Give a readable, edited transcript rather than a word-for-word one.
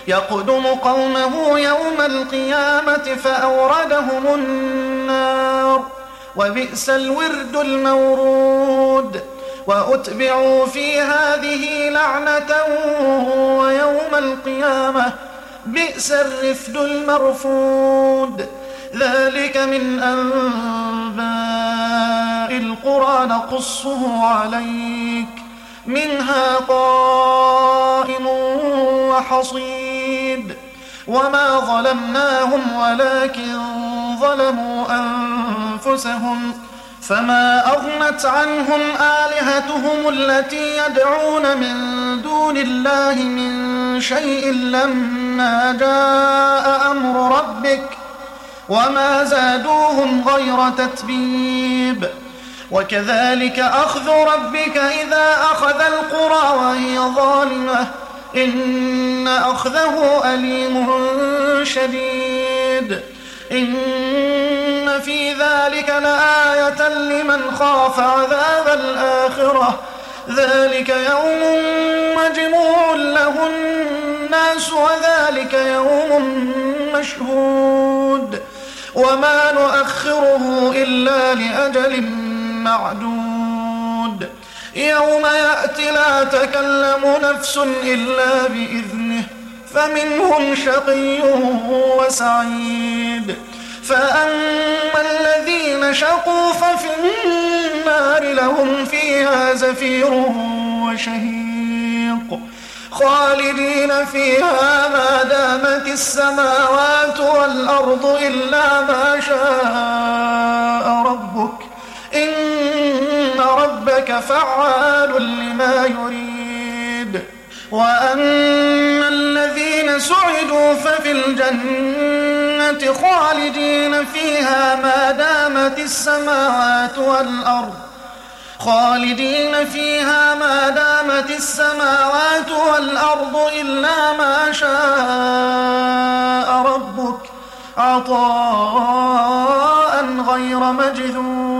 يقدم قومه يوم القيامة فأوردهم النار وبئس الورد المورود وأتبعوا في هذه لعنة ويوم القيامة بئس الرفد المرفود ذلك من أنباء القرى نقصه عليك منها قائم وحصيد وما ظلمناهم ولكن ظلموا أنفسهم فما أغنت عنهم آلهتهم التي يدعون من دون الله من شيء لما جاء أمر ربك وما زادوهم غير تتبيب وكذلك أخذ ربك إذا أخذ القرى وهي ظالمة إن أخذه أليم شديد إن في ذلك لآية لمن خاف عذاب الآخرة ذلك يوم مجموع له الناس وذلك يوم مشهود وما نؤخره إلا لأجل معدود يوم يأتي لا تكلم نفس إلا بإذنه فمنهم شقي وسعيد فأما الذين شقوا ففي النار لهم فيها زفير وشهيق خالدين فيها ما دامت السماوات والأرض إلا ما شاء ربك إن ربك فعال لما يريد وأما الذين سعدوا ففي الجنة خالدين فيها ما دامت السماوات والأرض إلا ما شاء ربك عطاء غير مجذوذ